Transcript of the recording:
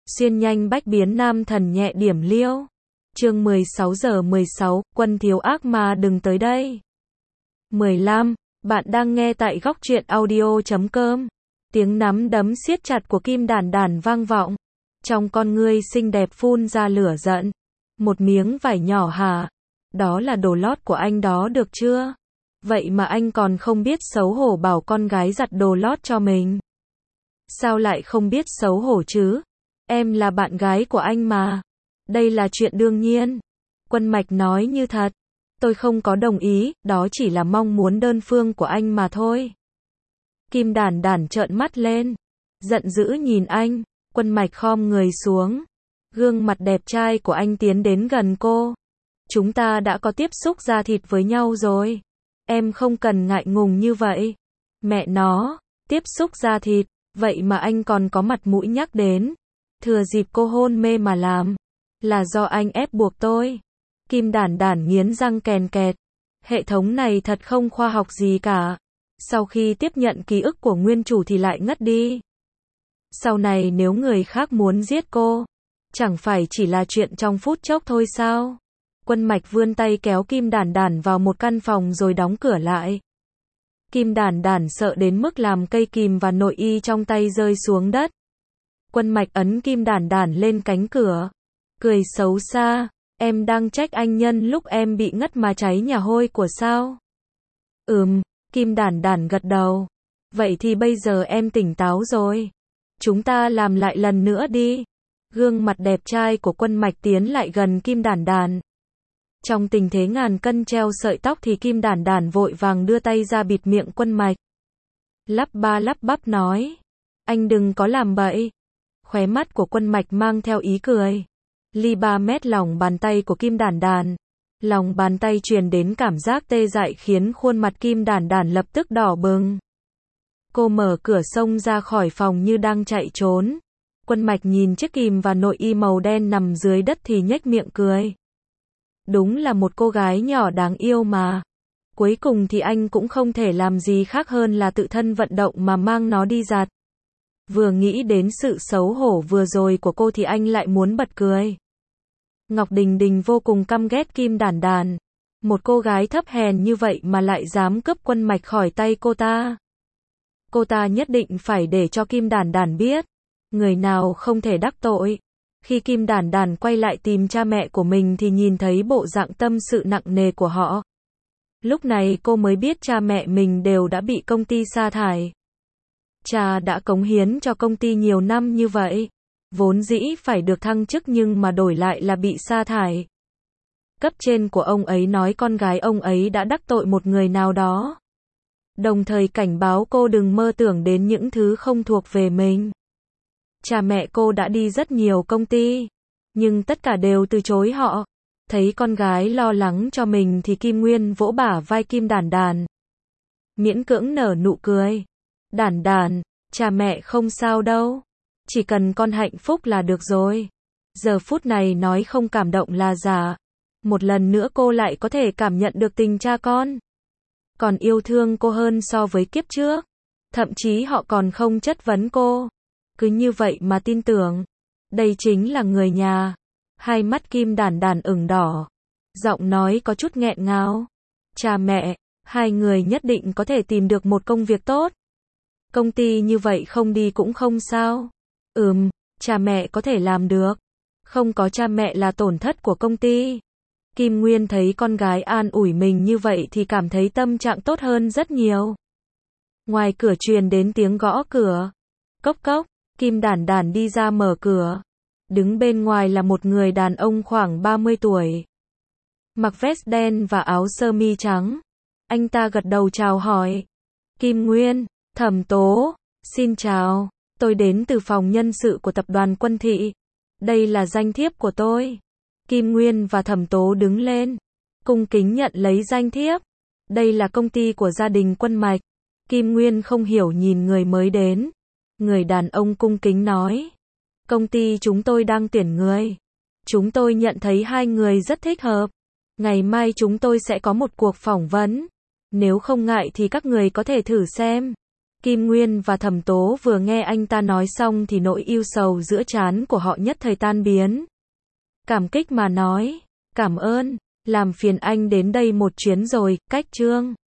Xuyên nhanh bách biến nam thần nhẹ điểm liêu. Chương 16:16, quân thiếu ác ma đừng tới đây. 15. Bạn đang nghe tại góc truyện audio.com. Tiếng nắm đấm siết chặt của Kim Đản Đản vang vọng. Trong con ngươi xinh đẹp phun ra lửa giận. Một miếng vải nhỏ hả? Đó là đồ lót của anh đó được chưa? Vậy mà anh còn không biết xấu hổ bảo con gái giặt đồ lót cho mình. Sao lại không biết xấu hổ chứ? Em là bạn gái của anh mà. Đây là chuyện đương nhiên. Quân Mạch nói như thật. Tôi không có đồng ý, đó chỉ là mong muốn đơn phương của anh mà thôi. Kim Đản Đản trợn mắt lên. Giận dữ nhìn anh. Quân Mạch khom người xuống. Gương mặt đẹp trai của anh tiến đến gần cô. Chúng ta đã có tiếp xúc da thịt với nhau rồi. Em không cần ngại ngùng như vậy. Mẹ nó, tiếp xúc da thịt, vậy mà anh còn có mặt mũi nhắc đến. Thừa dịp cô hôn mê mà làm. Là do anh ép buộc tôi. Kim Đản Đản nghiến răng kèn kẹt. Hệ thống này thật không khoa học gì cả. Sau khi tiếp nhận ký ức của nguyên chủ thì lại ngất đi. Sau này nếu người khác muốn giết cô, chẳng phải chỉ là chuyện trong phút chốc thôi sao? Quân Mạch vươn tay kéo Kim Đản Đản vào một căn phòng rồi đóng cửa lại. Kim Đản Đản sợ đến mức làm cây kìm và nội y trong tay rơi xuống đất. Quân Mạch ấn Kim Đản Đản lên cánh cửa. Cười xấu xa, em đang trách anh nhân lúc em bị ngất mà cháy nhà hôi của sao? Kim Đản Đản gật đầu. Vậy thì bây giờ em tỉnh táo rồi. Chúng ta làm lại lần nữa đi. Gương mặt đẹp trai của Quân Mạch tiến lại gần Kim Đản Đản. Trong tình thế ngàn cân treo sợi tóc thì Kim Đản Đản vội vàng đưa tay ra bịt miệng Quân Mạch. Lắp ba lắp bắp nói. Anh đừng có làm bậy. Khóe mắt của Quân Mạch mang theo ý cười. Ly 3 mét lòng bàn tay của Kim Đản Đản. Lòng bàn tay truyền đến cảm giác tê dại khiến khuôn mặt Kim Đản Đản lập tức đỏ bừng. Cô mở cửa xông ra khỏi phòng như đang chạy trốn. Quân Mạch nhìn chiếc kìm và nội y màu đen nằm dưới đất thì nhếch miệng cười. Đúng là một cô gái nhỏ đáng yêu mà. Cuối cùng thì anh cũng không thể làm gì khác hơn là tự thân vận động mà mang nó đi giặt. Vừa nghĩ đến sự xấu hổ vừa rồi của cô thì anh lại muốn bật cười. Ngọc Đình Đình vô cùng căm ghét Kim Đản Đản. Một cô gái thấp hèn như vậy mà lại dám cướp Quân Mạch khỏi tay cô ta. Cô ta nhất định phải để cho Kim Đản Đản biết. Người nào không thể đắc tội. Khi Kim Đản Đản quay lại tìm cha mẹ của mình thì nhìn thấy bộ dạng tâm sự nặng nề của họ. Lúc này cô mới biết cha mẹ mình đều đã bị công ty sa thải. Cha đã cống hiến cho công ty nhiều năm như vậy. Vốn dĩ phải được thăng chức nhưng mà đổi lại là bị sa thải. Cấp trên của ông ấy nói con gái ông ấy đã đắc tội một người nào đó. Đồng thời cảnh báo cô đừng mơ tưởng đến những thứ không thuộc về mình. Cha mẹ cô đã đi rất nhiều công ty, nhưng tất cả đều từ chối họ. Thấy con gái lo lắng cho mình thì Kim Nguyên vỗ bả vai Kim Đản Đản. Miễn cưỡng nở nụ cười. Đản Đản, cha mẹ không sao đâu. Chỉ cần con hạnh phúc là được rồi. Giờ phút này nói không cảm động là giả. Một lần nữa cô lại có thể cảm nhận được tình cha con. Còn yêu thương cô hơn so với kiếp trước. Thậm chí họ còn không chất vấn cô. Cứ như vậy mà tin tưởng. Đây chính là người nhà. Hai mắt Kim Đản Đản ửng đỏ. Giọng nói có chút nghẹn ngào. Cha mẹ, hai người nhất định có thể tìm được một công việc tốt. Công ty như vậy không đi cũng không sao. Cha mẹ có thể làm được. Không có cha mẹ là tổn thất của công ty. Kim Nguyên thấy con gái an ủi mình như vậy thì cảm thấy tâm trạng tốt hơn rất nhiều. Ngoài cửa truyền đến tiếng gõ cửa. Cốc cốc, Kim Đản Đản đi ra mở cửa. Đứng bên ngoài là một người đàn ông khoảng 30 tuổi. Mặc vest đen và áo sơ mi trắng. Anh ta gật đầu chào hỏi. Kim Nguyên, Thẩm Tố, xin chào. Tôi đến từ phòng nhân sự của tập đoàn Quân Thị. Đây là danh thiếp của tôi. Kim Nguyên và Thẩm Tố đứng lên. Cung kính nhận lấy danh thiếp. Đây là công ty của gia đình Quân Mạch. Kim Nguyên không hiểu nhìn người mới đến. Người đàn ông cung kính nói. Công ty chúng tôi đang tuyển người. Chúng tôi nhận thấy hai người rất thích hợp. Ngày mai chúng tôi sẽ có một cuộc phỏng vấn. Nếu không ngại thì các người có thể thử xem. Kim Nguyên và Thẩm Tố vừa nghe anh ta nói xong thì nỗi ưu sầu giữa trán của họ nhất thời tan biến. Cảm kích mà nói, cảm ơn, làm phiền anh đến đây một chuyến rồi, cách Trương